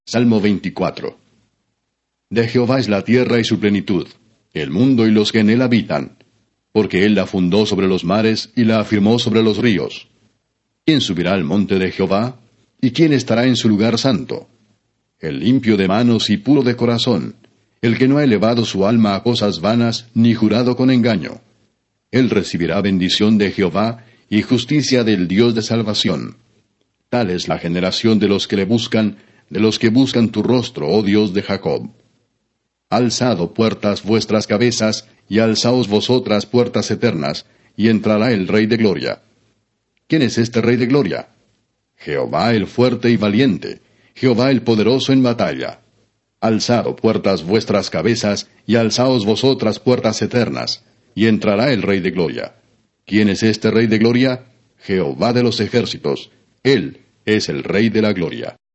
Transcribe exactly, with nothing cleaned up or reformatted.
Salmo veinticuatro. De Jehová es la tierra y su plenitud, el mundo y los que en él habitan, porque él la fundó sobre los mares y la afirmó sobre los ríos. ¿Quién subirá al monte de Jehová? ¿Y quién estará en su lugar santo? El limpio de manos y puro de corazón, el que no ha elevado su alma a cosas vanas, ni jurado con engaño. Él recibirá bendición de Jehová y justicia del Dios de salvación. Tal es la generación de los que le buscan, de los que buscan tu rostro, oh Dios de Jacob. Alzad, puertas, vuestras cabezas, y alzaos vosotras, puertas eternas, y entrará el Rey de Gloria. ¿Quién es este Rey de Gloria? Jehová el fuerte y valiente, Jehová el poderoso en batalla. Alzad, puertas, vuestras cabezas, y alzaos vosotras, puertas eternas, y entrará el Rey de Gloria. ¿Quién es este Rey de Gloria? Jehová de los ejércitos, Él es el Rey de la Gloria.